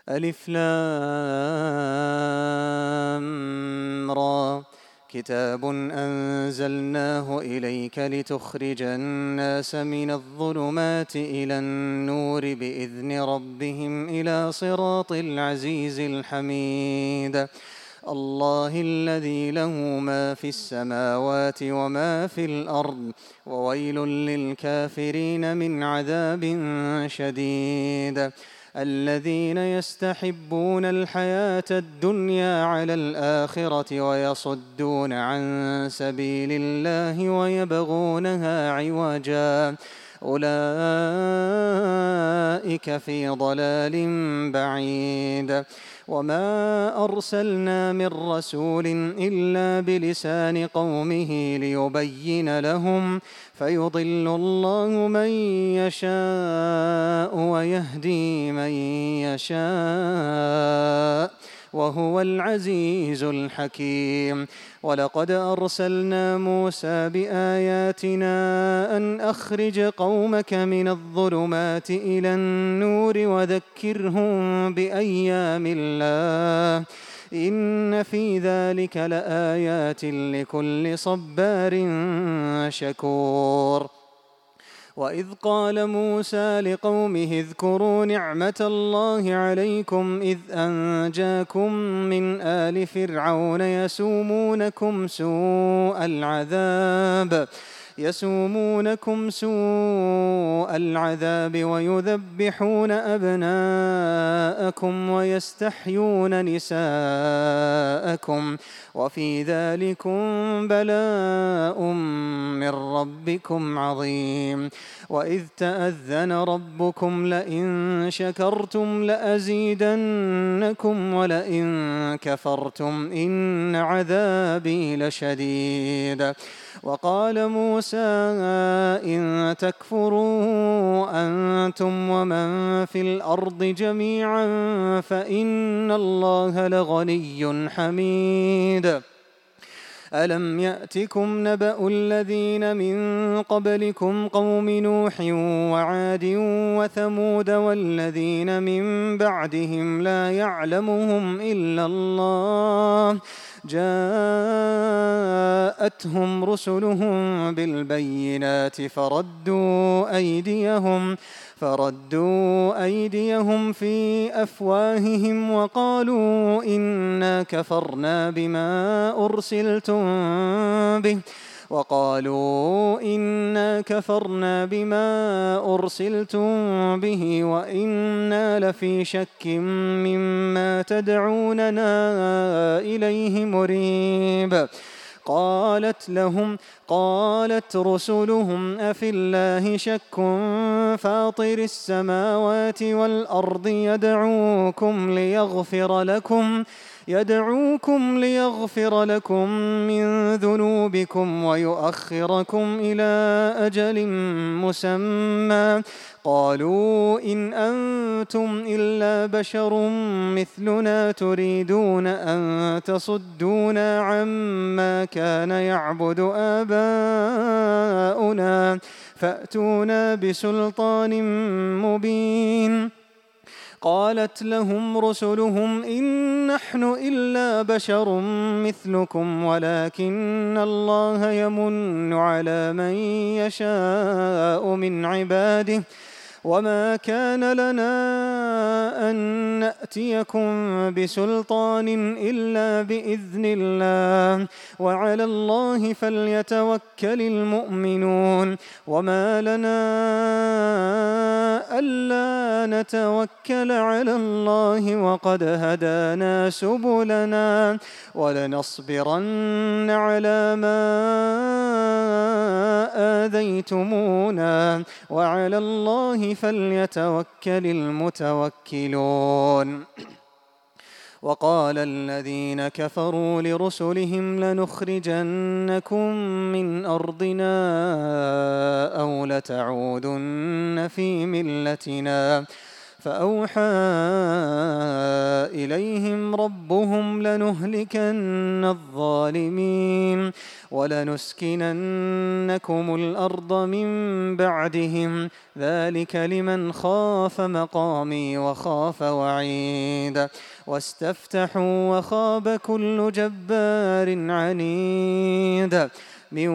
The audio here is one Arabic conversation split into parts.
ألف لام را كتاب أنزلناه إليك لتخرج الناس من الظلمات إلى النور بإذن ربهم إلى صراط العزيز الحميد الله الذي له ما في السماوات وما في الأرض وويل للكافرين من عذاب شديد الذين يستحبون الحياة الدنيا على الآخرة ويصدون عن سبيل الله ويبغونها عوجا أولئك في ضلال بعيد وما أرسلنا من رسول إلا بلسان قومه ليبين لهم فيضل الله من يشاء ويهدي من يشاء وهو العزيز الحكيم ولقد أرسلنا موسى بآياتنا أن أخرج قومك من الظلمات إلى النور وذكرهم بأيام الله إن في ذلك لآيات لكل صبار شكور وإذ قال موسى لقومه اذكروا نعمة الله عليكم إذ أنجاكم من آل فرعون يسومونكم سوء العذاب ويذبحون أبناءكم ويستحيون نساءكم وفي ذلكم بلاء من ربكم عظيم وإذ تأذن ربكم لئن شكرتم لأزيدنكم ولئن كفرتم إن عذابي لشديد وقال موسى إن تكفروا أنتم ومن في الأرض جميعا فإن الله لغني حميد ألم يأتكم نبأ الذين من قبلكم قوم نوح وعاد وثمود والذين من بعدهم لا يعلمهم إلا الله جاءتهم رسلهم بالبينات فردوا أيديهم في أفواههم وقالوا إنا كفرنا بما أرسلتم به وإنا لفي شك مما تدعوننا إليه مريب قالت رسلهم أفي الله شك فاطر السماوات والأرض يدعوكم ليغفر لكم من ذنوبكم ويؤخركم إلى أجل مسمى قالوا إن أنتم إلا بشر مثلنا تريدون أن تصدونا عما كان يعبد آباؤنا فأتونا بسلطان مبين قالت لهم رسلهم إن نحن إلا بشر مثلكم ولكن الله يمن على من يشاء من عباده وما كان لنا أن نأتيكم بسلطان إلا بإذن الله وعلى الله فليتوكل المؤمنون وما لنا ألا نتوكل على الله وقد هدانا سبلنا ولنصبرن على ما آذيتمونا وعلى الله فليتوكل المتوكلون وقال الذين كفروا لرسلهم لنخرجنكم من أرضنا أو لتعودن في ملتنا فأوحى إليهم ربهم لنهلكن الظالمين ولنسكننكم الأرض من بعدهم ذلك لمن خاف مقامي وخاف وعيد واستفتحوا وخاب كل جبار عنيد من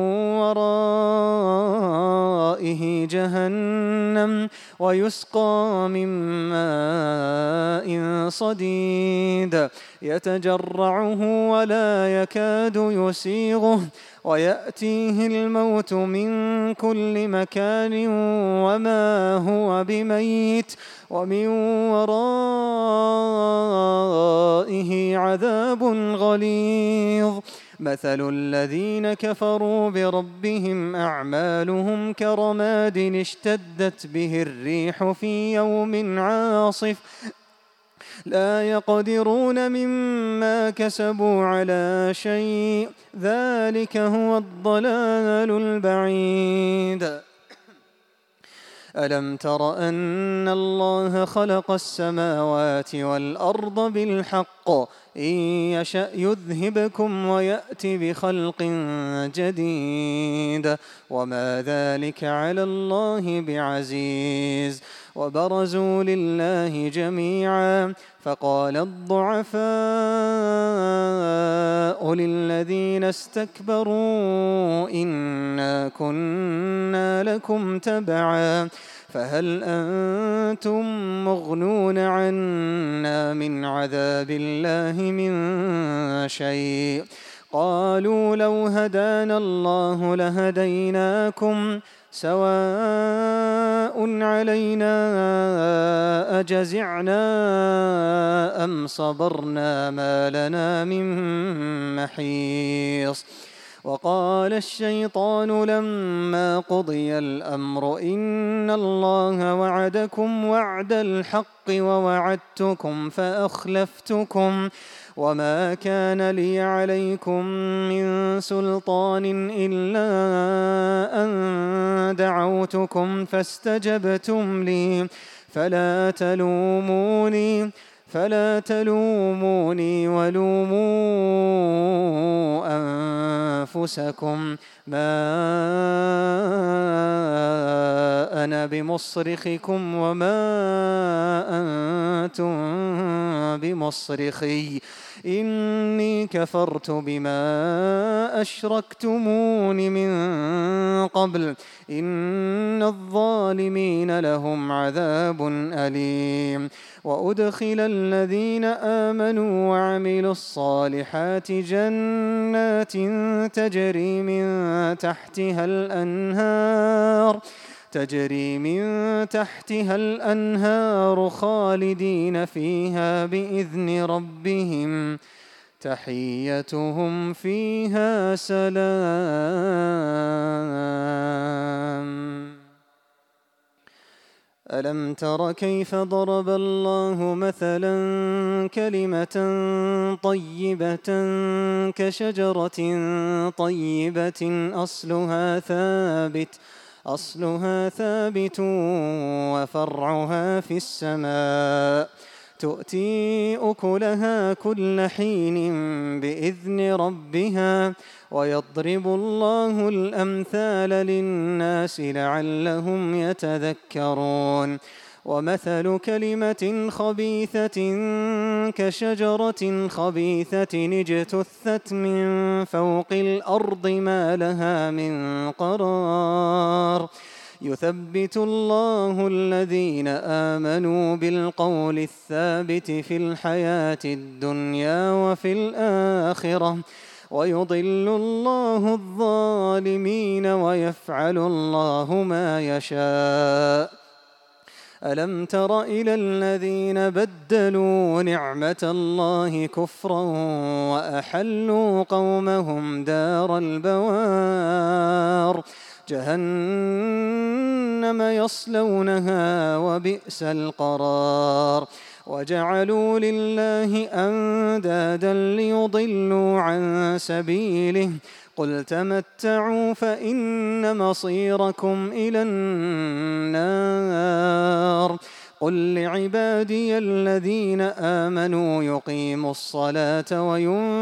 ورائه جهنم ويسقى من ماء صديد يتجرعه ولا يكاد يسيغه ويأتيه الموت من كل مكان وما هو بميت ومن ورائه عذاب غليظ مثل الذين كفروا بربهم أعمالهم كرماد اشتدت به الريح في يوم عاصف لا يقدرون مما كسبوا على شيء ذلك هو الضلال البعيد ألم تر أن الله خلق السماوات والأرض بالحق إن يشأ يذهبكم ويأتي بخلق جديد وما ذلك على الله بعزيز وبرزوا لله جميعا فقال الضعفاء للذين استكبروا إنا كنا لكم تبعا فهل أنتم مغنون عنا من عذاب الله من شيء قالوا لو هدانا الله لهديناكم سواء علينا أجزعنا أم صبرنا ما لنا من محيص وقال الشيطان لما قضي الأمر إن الله وعدكم وعد الحق ووعدتكم فأخلفتكم وما كان لي عليكم من سلطان إلا أن دعوتكم فاستجبتم لي فلا تلوموني ولوموا أنفسكم ما أنا بمصرخكم وما أنتم بمصرخي إني كفرت بما أشركتمون من قبل إن الظالمين لهم عذاب أليم وأدخل الذين آمنوا وعملوا الصالحات جنات تجري من تحتها الأنهار خالدين فيها بإذن ربهم تحيتهم فيها سلام ألم تر كيف ضرب الله مثلا كلمة طيبة كشجرة طيبة أصلها ثابت وفرعها في السماء تؤتي أكلها كل حين بإذن ربها ويضرب الله الأمثال للناس لعلهم يتذكرون ومثل كلمة خبيثة كشجرة خبيثة اجتثت من فوق الأرض ما لها من قرار يثبت الله الذين آمنوا بالقول الثابت في الحياة الدنيا وفي الآخرة ويضل الله الظالمين ويفعل الله ما يشاء ألم تر إلى الذين بدلوا نعمة الله كفرا وأحلوا قومهم دار البوار جهنم يصلونها وبئس القرار وجعلوا لله أندادا ليضلوا عن سبيله قل تمتعوا فإن مصيركم إلى النار قل لعبادي الذين آمنوا يقيموا الصلاة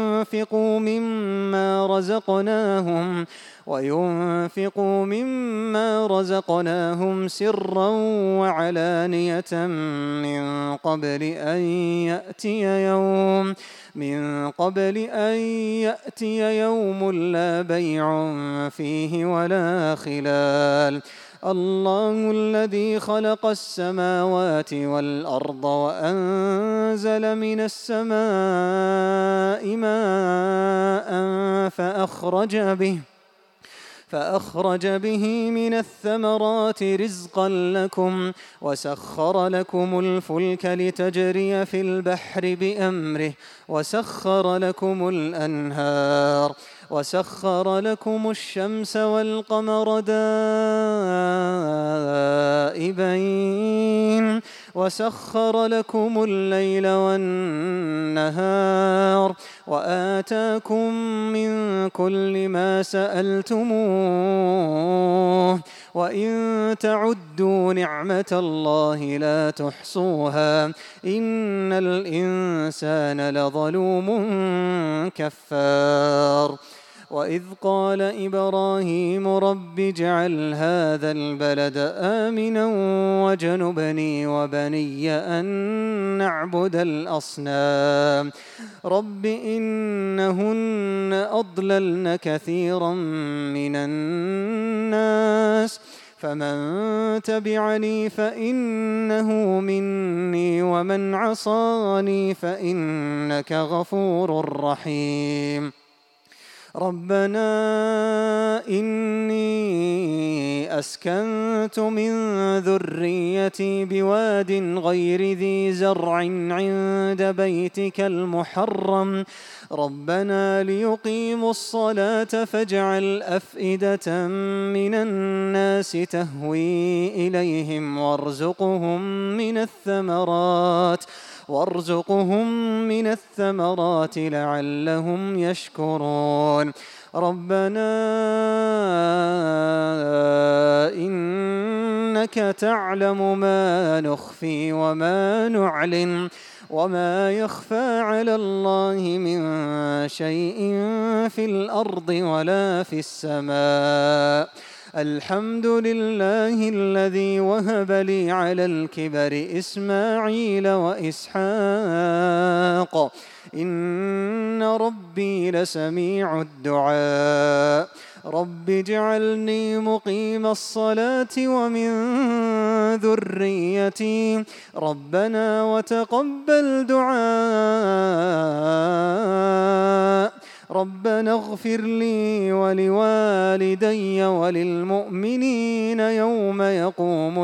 وينفقوا مما رزقناهم سرا وعلانية من قبل أن يأتي يوم لا بيع فيه ولا خلال. الله الذي خلق السماوات والأرض وأنزل من السماء ماء فأخرج به من الثمرات رزقا لكم وسخر لكم الفلك لتجري في البحر بأمره وسخر لكم الأنهار وسخر لكم الشمس والقمر دائبين وسخر لكم الليل والنهار وآتاكم من كل ما سألتموه وإن تعدوا نعمة الله لا تحصوها إن الإنسان لظلوم كفار. وإذ قال إبراهيم رب اجعل هذا البلد آمنا واجنبني وبني أن نعبد الأصنام رب إنهن أضللن كثيرا من الناس فمن تبعني فإنه مني ومن عصاني فإنك غفور رحيم. ربنا إني أسكنت من ذريتي بواد غير ذي زرع عند بيتك المحرم ربنا ليقيموا الصلاة فاجعل أفئدة من الناس تهوي إليهم وارزقهم من الثمرات لعلهم يشكرون. ربنا إنك تعلم ما نخفي وما نعلن وما يخفى على الله من شيء في الأرض ولا في السماء. الحمد لله الذي وهب لي على الكبر إسماعيل وإسحاق إن ربي لسميع الدعاء. رب اجعلني مقيم الصلاة ومن ذريتي ربنا وتقبل دعاء. ربنا اغفر لي ولوالدي وللمؤمنين يوم يقوم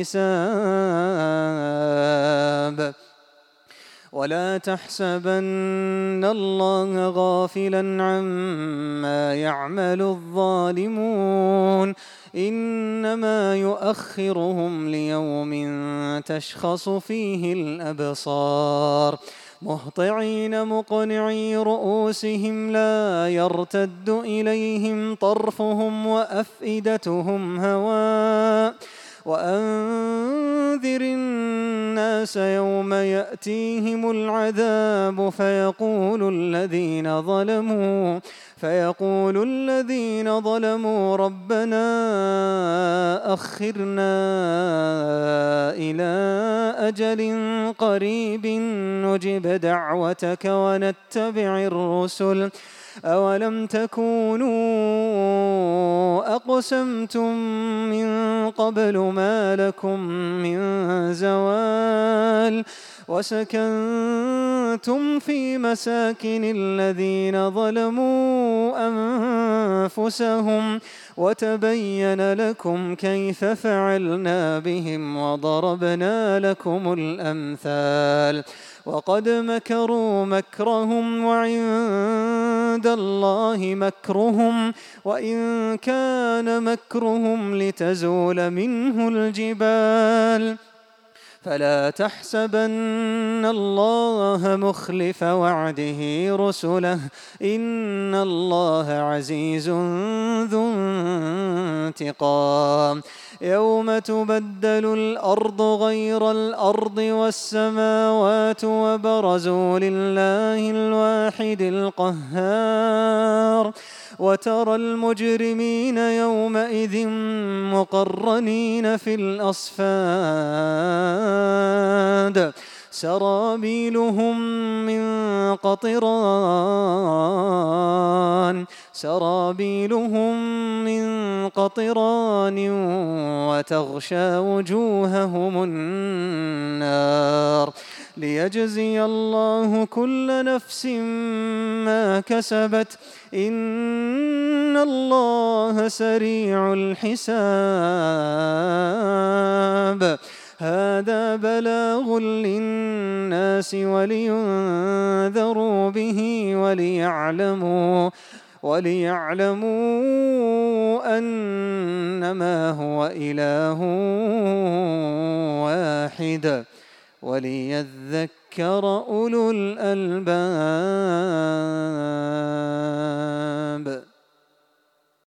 الحساب. ولا تحسبن الله غافلا عما يعمل الظالمون إنما يؤخرهم ليوم تشخص فيه الأبصار مهطعين مقنعي رؤوسهم لا يرتد إليهم طرفهم وأفئدتهم هواء. وأنذر الناس يوم يأتيهم العذاب فيقول الذين ظلموا ربنا أخرنا إلى أجل قريب نجب دعوتك ونتبع الرسل أولم تكونوا أقسمتم من قبل ما لكم من زوال وسكنتم في مساكن الذين ظلموا أنفسهم وتبين لكم كيف فعلنا بهم وضربنا لكم الأمثال. وقد مكروا مكرهم وعند الله مكرهم وإن كان مكرهم لتزول منه الجبال فلا تحسبن الله مخلف وعده رسله إن الله عزيز ذو انتقام يوم تبدل الأرض غير الأرض والسماوات وبرزوا لله الواحد القهار وترى المجرمين يومئذ مقرنين في الأصفاد سرابيلهم من قطران وتغشى وجوههم النار ليجزي الله كل نفس ما كسبت إن الله سريع الحساب هذا بلاغ للناس ولينذروا به وليعلموا أنما هو إله واحد وليذكر أولو الألباب.